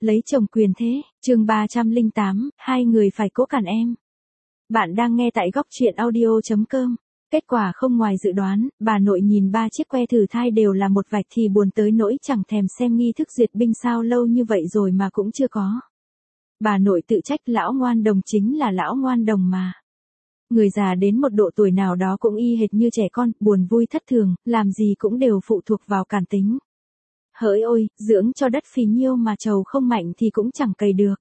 lấy chồng quyền thế, chương 308, hai người phải cố cản em. Bạn đang nghe tại góc truyện audio.com. Kết quả không ngoài dự đoán, bà nội nhìn 3 chiếc que thử thai đều là một vạch thì buồn tới nỗi chẳng thèm xem nghi thức duyệt binh sao lâu như vậy rồi mà cũng chưa có. Bà nội tự trách lão ngoan đồng chính là lão ngoan đồng mà. Người già đến một độ tuổi nào đó cũng y hệt như trẻ con, buồn vui thất thường, làm gì cũng đều phụ thuộc vào cảm tính. Hỡi ôi, dưỡng cho đất phì nhiêu mà trầu không mạnh thì cũng chẳng cày được.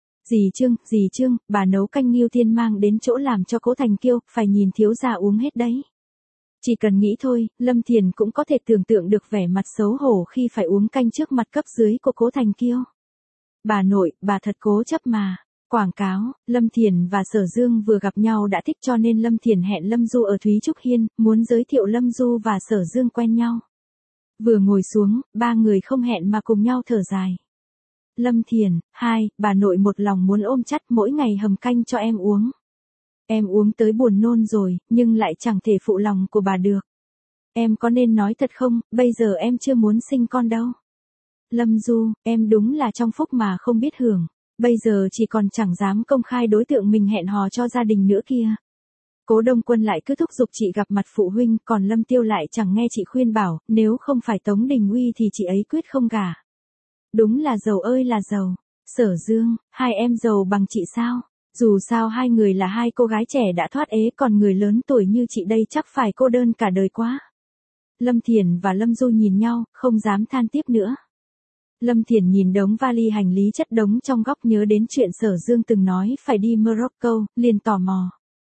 Dì Trương, bà nấu canh Ngưu Thiên mang đến chỗ làm cho Cố Thành Kiêu, phải nhìn thiếu gia uống hết đấy. Chỉ cần nghĩ thôi, Lâm Thiền cũng có thể tưởng tượng được vẻ mặt xấu hổ khi phải uống canh trước mặt cấp dưới của Cố Thành Kiêu. Bà nội, bà thật cố chấp mà. Quảng cáo, Lâm Thiền và Sở Dương vừa gặp nhau đã thích cho nên Lâm Thiền hẹn Lâm Du ở Thúy Trúc Hiên, muốn giới thiệu Lâm Du và Sở Dương quen nhau. Vừa ngồi xuống, ba người không hẹn mà cùng nhau thở dài. Lâm Thiền, bà nội một lòng muốn ôm chặt mỗi ngày hầm canh cho em uống. Em uống tới buồn nôn rồi, nhưng lại chẳng thể phụ lòng của bà được. Em có nên nói thật không, bây giờ em chưa muốn sinh con đâu. Lâm Du, em đúng là trong phúc mà không biết hưởng. Bây giờ chỉ còn chẳng dám công khai đối tượng mình hẹn hò cho gia đình nữa kia. Cố Đông Quân lại cứ thúc giục chị gặp mặt phụ huynh, còn Lâm Tiêu lại chẳng nghe chị khuyên bảo, nếu không phải Tống Đình Uy thì chị ấy quyết không gả. Đúng là giàu ơi là giàu. Sở Dương, hai em giàu bằng chị sao? Dù sao hai người là hai cô gái trẻ đã thoát ế, còn người lớn tuổi như chị đây chắc phải cô đơn cả đời quá. Lâm Thiền và Lâm Du nhìn nhau, không dám than tiếp nữa. Lâm Thiền nhìn đống vali hành lý chất đống trong góc nhớ đến chuyện Sở Dương từng nói phải đi Morocco, liền tò mò.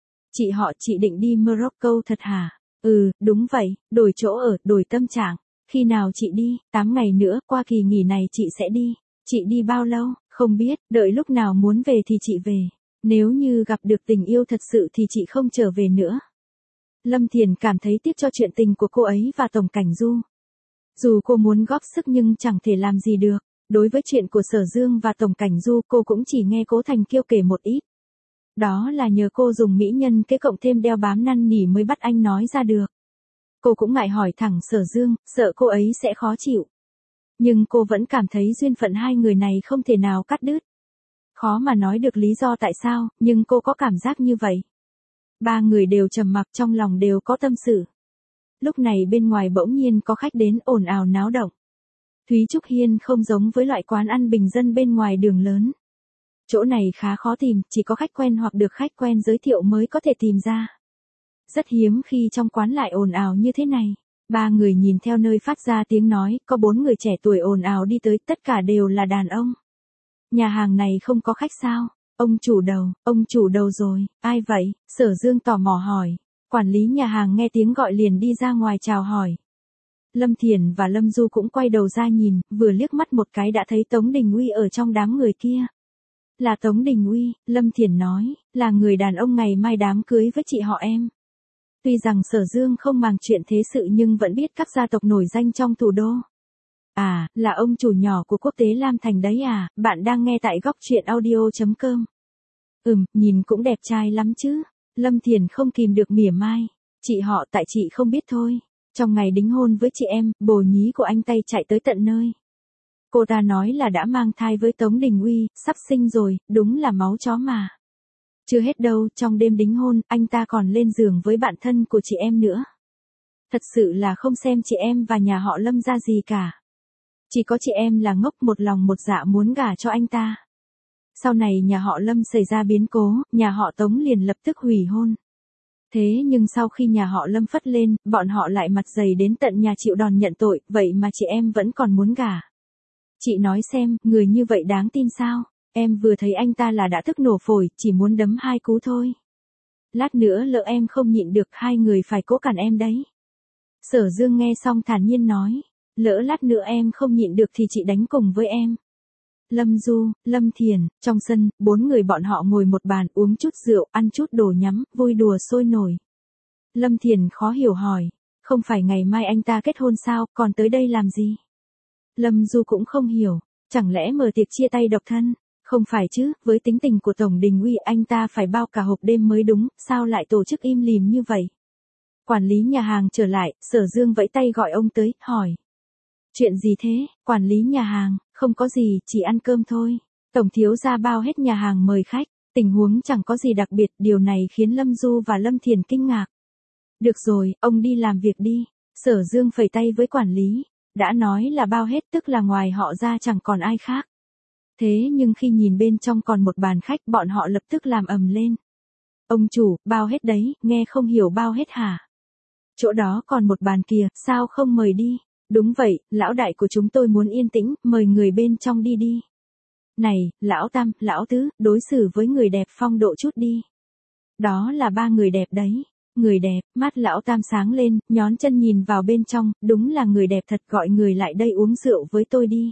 Chị định đi Morocco thật hả? Ừ, đúng vậy, đổi chỗ ở, đổi tâm trạng. Khi nào chị đi? 8 ngày nữa, qua kỳ nghỉ này chị sẽ đi. Chị đi bao lâu? Không biết, đợi lúc nào muốn về thì chị về. Nếu như gặp được tình yêu thật sự thì chị không trở về nữa. Lâm Thiền cảm thấy tiếc cho chuyện tình của cô ấy và Tổng Cảnh Du. Dù cô muốn góp sức nhưng chẳng thể làm gì được. Đối với chuyện của Sở Dương và Tổng Cảnh Du cô cũng chỉ nghe Cố Thành Kiêu kể một ít. Đó là nhờ cô dùng mỹ nhân kế cộng thêm đeo bám năn nỉ mới bắt anh nói ra được. Cô cũng ngại hỏi thẳng Sở Dương, sợ cô ấy sẽ khó chịu. Nhưng cô vẫn cảm thấy duyên phận hai người này không thể nào cắt đứt. Khó mà nói được lý do tại sao, nhưng cô có cảm giác như vậy. Ba người đều trầm mặc, trong lòng đều có tâm sự. Lúc này bên ngoài bỗng nhiên có khách đến ồn ào náo động. Thúy Trúc Hiên không giống với loại quán ăn bình dân bên ngoài đường lớn. Chỗ này khá khó tìm, chỉ có khách quen hoặc được khách quen giới thiệu mới có thể tìm ra. Rất hiếm khi trong quán lại ồn ào như thế này. Ba người nhìn theo nơi phát ra tiếng nói, có 4 người trẻ tuổi ồn ào đi tới, tất cả đều là đàn ông. Nhà hàng này không có khách sao? Ông chủ đầu rồi, ai vậy? Sở Dương tò mò hỏi. Quản lý nhà hàng nghe tiếng gọi liền đi ra ngoài chào hỏi. Lâm Thiền và Lâm Du cũng quay đầu ra nhìn, vừa liếc mắt một cái đã thấy Tống Đình Uy ở trong đám người kia. Là Tống Đình Uy, Lâm Thiền nói, là người đàn ông ngày mai đám cưới với chị họ em. Tuy rằng Sở Dương không màng chuyện thế sự nhưng vẫn biết các gia tộc nổi danh trong thủ đô. À, là ông chủ nhỏ của Quốc tế Lam Thành đấy à, bạn đang nghe tại góc truyện audio.com. Nhìn cũng đẹp trai lắm chứ. Lâm Thiền không kìm được mỉa mai. Chị họ tại chị không biết thôi. Trong ngày đính hôn với chị em, bồ nhí của anh tay chạy tới tận nơi. Cô ta nói là đã mang thai với Tống Đình Uy, sắp sinh rồi, đúng là máu chó mà. Chưa hết đâu, trong đêm đính hôn, anh ta còn lên giường với bạn thân của chị em nữa. Thật sự là không xem chị em và nhà họ Lâm ra gì cả. Chỉ có chị em là ngốc một lòng một dạ muốn gả cho anh ta. Sau này nhà họ Lâm xảy ra biến cố, nhà họ Tống liền lập tức hủy hôn. Thế nhưng sau khi nhà họ Lâm phất lên, bọn họ lại mặt dày đến tận nhà chịu đòn nhận tội, vậy mà chị em vẫn còn muốn gả. Chị nói xem, người như vậy đáng tin sao? Em vừa thấy anh ta là đã tức nổ phổi, chỉ muốn đấm 2 cú thôi. Lát nữa lỡ em không nhịn được, hai người phải cố cản em đấy. Sở Dương nghe xong thản nhiên nói, lỡ lát nữa em không nhịn được thì chị đánh cùng với em. Lâm Du, Lâm Thiền, trong sân, 4 người bọn họ ngồi một bàn uống chút rượu, ăn chút đồ nhắm, vui đùa sôi nổi. Lâm Thiền khó hiểu hỏi, không phải ngày mai anh ta kết hôn sao, còn tới đây làm gì? Lâm Du cũng không hiểu, chẳng lẽ mở tiệc chia tay độc thân? Không phải chứ, với tính tình của Tổng Đình Uy anh ta phải bao cả hộp đêm mới đúng, sao lại tổ chức im lìm như vậy? Quản lý nhà hàng trở lại, Sở Dương vẫy tay gọi ông tới, hỏi. Chuyện gì thế, quản lý nhà hàng, Không có gì, chỉ ăn cơm thôi. Tổng thiếu gia bao hết nhà hàng mời khách, tình huống chẳng có gì đặc biệt, điều này khiến Lâm Du và Lâm Thiền kinh ngạc. Được rồi, ông đi làm việc đi. Sở Dương phẩy tay với quản lý, đã nói là bao hết tức là ngoài họ ra chẳng còn ai khác. Thế nhưng khi nhìn bên trong còn một bàn khách bọn họ lập tức làm ầm lên. Ông chủ, bao hết đấy, nghe không hiểu bao hết hả? Chỗ đó còn một bàn kìa, sao không mời đi? Đúng vậy, lão đại của chúng tôi muốn yên tĩnh, mời người bên trong đi đi. Này, lão Tam, lão Tứ, đối xử với người đẹp phong độ chút đi. Đó là ba người đẹp đấy. Người đẹp, mắt lão Tam sáng lên, nhón chân nhìn vào bên trong, đúng là người đẹp thật, gọi người lại đây uống rượu với tôi đi.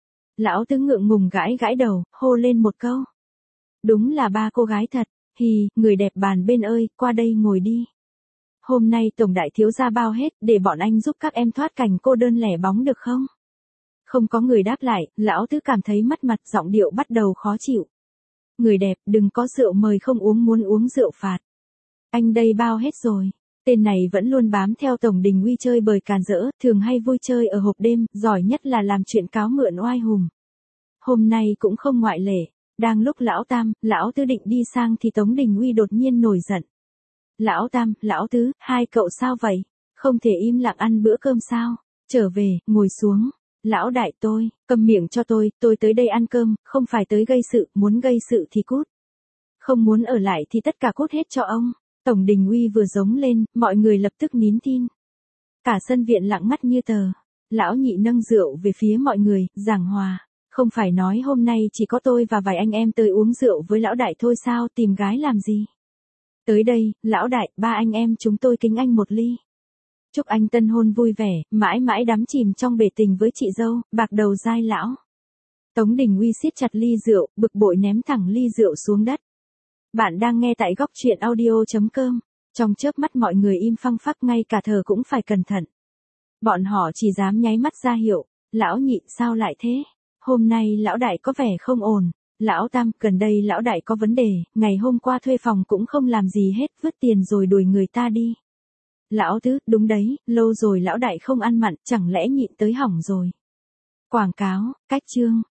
Lão Tứ ngượng ngùng gãi gãi đầu, hô lên một câu. Đúng là ba cô gái thật, hì, người đẹp bàn bên ơi, qua đây ngồi đi. Hôm nay tổng đại thiếu gia bao hết, để bọn anh giúp các em thoát cảnh cô đơn lẻ bóng được không? Không có người đáp lại, lão Tứ cảm thấy mất mặt, giọng điệu bắt đầu khó chịu. Người đẹp, đừng có rượu mời không uống, muốn uống rượu phạt. Anh đây bao hết rồi. Tên này vẫn luôn bám theo Tổng Đình Uy chơi bời càn rỡ, thường hay vui chơi ở hộp đêm, giỏi nhất là làm chuyện cáo mượn oai hùng. Hôm nay cũng không ngoại lệ. Đang lúc lão Tam, lão Tứ định đi sang thì Tống Đình Uy đột nhiên nổi giận. Lão Tam, lão Tứ, hai cậu sao vậy? Không thể im lặng ăn bữa cơm sao? Trở về, ngồi xuống. Lão đại tôi, câm miệng cho tôi tới đây ăn cơm, không phải tới gây sự, muốn gây sự thì cút. Không muốn ở lại thì tất cả cút hết cho ông. Tổng Đình Uy vừa giống lên, mọi người lập tức nín tin. Cả sân viện lặng ngắt như tờ. Lão Nhị nâng rượu về phía mọi người, giảng hòa. Không phải nói hôm nay chỉ có tôi và vài anh em tới uống rượu với lão đại thôi sao, tìm gái làm gì? Tới đây, lão đại, ba anh em chúng tôi kính anh một ly. Chúc anh tân hôn vui vẻ, mãi mãi đắm chìm trong bể tình với chị dâu, bạc đầu dai lão. Tống Đình Uy siết chặt ly rượu, bực bội ném thẳng ly rượu xuống đất. Bạn đang nghe tại góc truyện audio.com. Trong chớp mắt mọi người im phăng phắc, ngay cả thở cũng phải cẩn thận. Bọn họ chỉ dám nháy mắt ra hiệu. Lão Nhị, sao lại thế? Hôm nay lão đại có vẻ không ổn. Lão Tam, gần đây lão đại có vấn đề, ngày hôm qua thuê phòng cũng không làm gì hết, vứt tiền rồi đuổi người ta đi. Lão Tứ, đúng đấy, lâu rồi lão đại không ăn mặn, chẳng lẽ nhịn tới hỏng rồi. Quảng cáo, cách chương.